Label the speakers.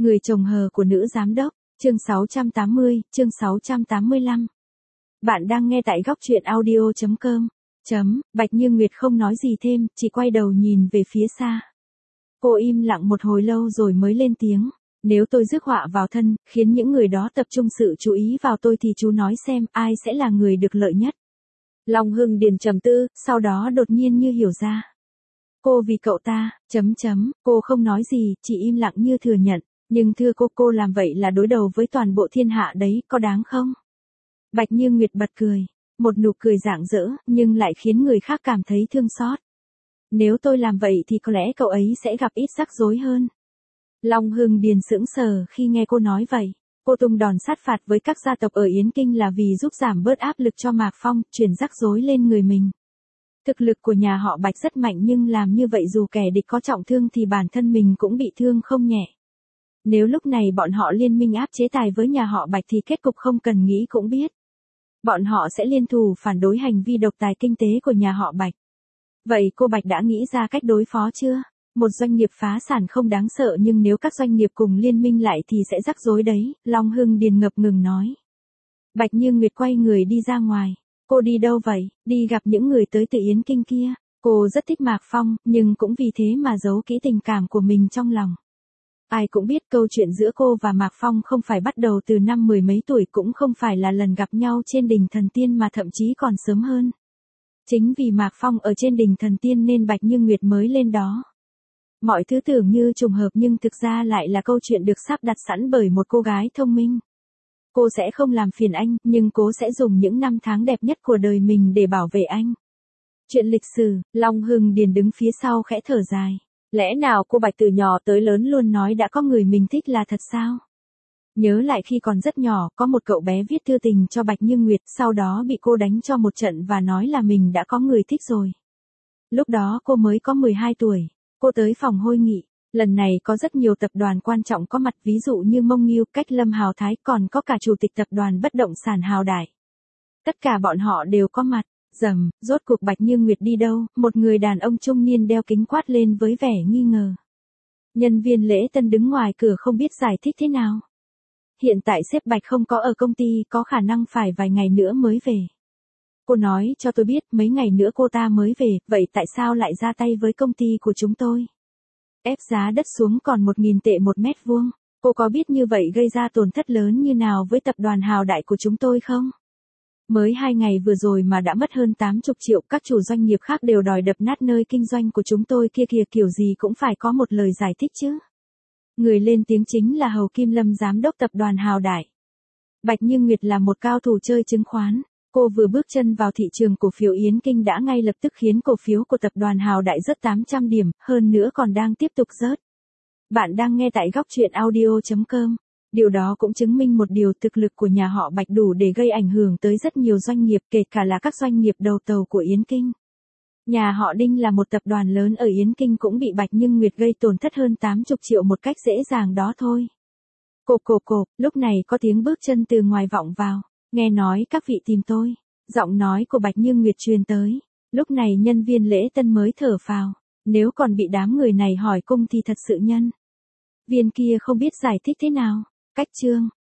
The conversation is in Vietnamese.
Speaker 1: Người chồng hờ của nữ giám đốc, chương 680, chương 685. Bạn đang nghe tại góc truyện audio.com. Bạch Như Nguyệt không nói gì thêm, chỉ quay đầu nhìn về phía xa. Cô im lặng một hồi lâu rồi mới lên tiếng. Nếu tôi rước họa vào thân, khiến những người đó tập trung sự chú ý vào tôi thì chú nói xem ai sẽ là người được lợi nhất. Long Hưng Điền trầm tư, sau đó đột nhiên như hiểu ra. Cô vì cậu ta, cô không nói gì, chỉ im lặng như thừa nhận. Nhưng thưa cô làm vậy là đối đầu với toàn bộ thiên hạ đấy, có đáng không? Bạch Như Nguyệt bật cười. Một nụ cười rạng rỡ, nhưng lại khiến người khác cảm thấy thương xót. Nếu tôi làm vậy thì có lẽ cậu ấy sẽ gặp ít rắc rối hơn. Long Hưng Điền sững sờ khi nghe cô nói vậy. Cô tung đòn sát phạt với các gia tộc ở Yến Kinh là vì giúp giảm bớt áp lực cho Mạc Phong, chuyển rắc rối lên người mình. Thực lực của nhà họ Bạch rất mạnh nhưng làm như vậy dù kẻ địch có trọng thương thì bản thân mình cũng bị thương không nhẹ. Nếu lúc này bọn họ liên minh áp chế tài với nhà họ Bạch thì kết cục không cần nghĩ cũng biết. Bọn họ sẽ liên thủ phản đối hành vi độc tài kinh tế của nhà họ Bạch. Vậy cô Bạch đã nghĩ ra cách đối phó chưa? Một doanh nghiệp phá sản không đáng sợ nhưng nếu các doanh nghiệp cùng liên minh lại thì sẽ rắc rối đấy, Long Hưng Điền ngập ngừng nói. Bạch Như Nguyệt quay người đi ra ngoài. Cô đi đâu vậy? Đi gặp những người tới từ Yến Kinh kia. Cô rất thích Mạc Phong, nhưng cũng vì thế mà giấu kỹ tình cảm của mình trong lòng. Ai cũng biết câu chuyện giữa cô và Mạc Phong không phải bắt đầu từ năm mười mấy tuổi, cũng không phải là lần gặp nhau trên đỉnh Thần Tiên mà thậm chí còn sớm hơn. Chính vì Mạc Phong ở trên đỉnh Thần Tiên nên Bạch Như Nguyệt mới lên đó. Mọi thứ tưởng như trùng hợp nhưng thực ra lại là câu chuyện được sắp đặt sẵn bởi một cô gái thông minh. Cô sẽ không làm phiền anh, nhưng cô sẽ dùng những năm tháng đẹp nhất của đời mình để bảo vệ anh. Chuyện lịch sử, Long Hưng Điền đứng phía sau khẽ thở dài. Lẽ nào cô Bạch từ nhỏ tới lớn luôn nói đã có người mình thích là thật sao? Nhớ lại khi còn rất nhỏ, có một cậu bé viết thư tình cho Bạch Như Nguyệt, sau đó bị cô đánh cho một trận và nói là mình đã có người thích rồi. Lúc đó cô mới có 12 tuổi. Cô tới phòng hội nghị. Lần này có rất nhiều tập đoàn quan trọng có mặt, ví dụ như Mông Nghiêu, Cách Lâm Hào Thái, còn có cả chủ tịch tập đoàn bất động sản Hào Đại. Tất cả bọn họ đều có mặt. Rốt cuộc Bạch Như Nguyệt đi đâu? Một người đàn ông trung niên đeo kính quát lên với vẻ nghi ngờ. Nhân viên lễ tân đứng ngoài cửa không biết giải thích thế nào. Hiện tại sếp Bạch không có ở công ty, có khả năng phải vài ngày nữa mới về. Cô nói cho tôi biết mấy ngày nữa cô ta mới về, vậy tại sao lại ra tay với công ty của chúng tôi? Ép giá đất xuống còn 1.000 tệ một mét vuông. Cô có biết như vậy gây ra tổn thất lớn như nào với tập đoàn Hào Đại của chúng tôi không? Mới 2 ngày vừa rồi mà đã mất hơn 80 triệu, các chủ doanh nghiệp khác đều đòi đập nát nơi kinh doanh của chúng tôi kia kìa, kiểu gì cũng phải có một lời giải thích chứ. Người lên tiếng chính là Hầu Kim Lâm, giám đốc tập đoàn Hào Đại. Bạch Như Nguyệt là một cao thủ chơi chứng khoán. Cô vừa bước chân vào thị trường cổ phiếu Yến Kinh đã ngay lập tức khiến cổ phiếu của tập đoàn Hào Đại rớt 800 điểm, hơn nữa còn đang tiếp tục rớt. Bạn đang nghe tại góc truyện audio.com. Điều đó cũng chứng minh một điều, thực lực của nhà họ Bạch đủ để gây ảnh hưởng tới rất nhiều doanh nghiệp, kể cả là các doanh nghiệp đầu tàu của Yến Kinh. Nhà họ Đinh là một tập đoàn lớn ở Yến Kinh cũng bị Bạch Như Nguyệt gây tổn thất hơn 80 triệu một cách dễ dàng đó thôi. Lúc này có tiếng bước chân từ ngoài vọng vào. Nghe nói các vị tìm tôi. Giọng nói của Bạch Như Nguyệt truyền tới. Lúc này nhân viên lễ tân mới thở phào. Nếu còn bị đám người này hỏi cung thì thật sự nhân viên kia không biết giải thích thế nào. Cách chương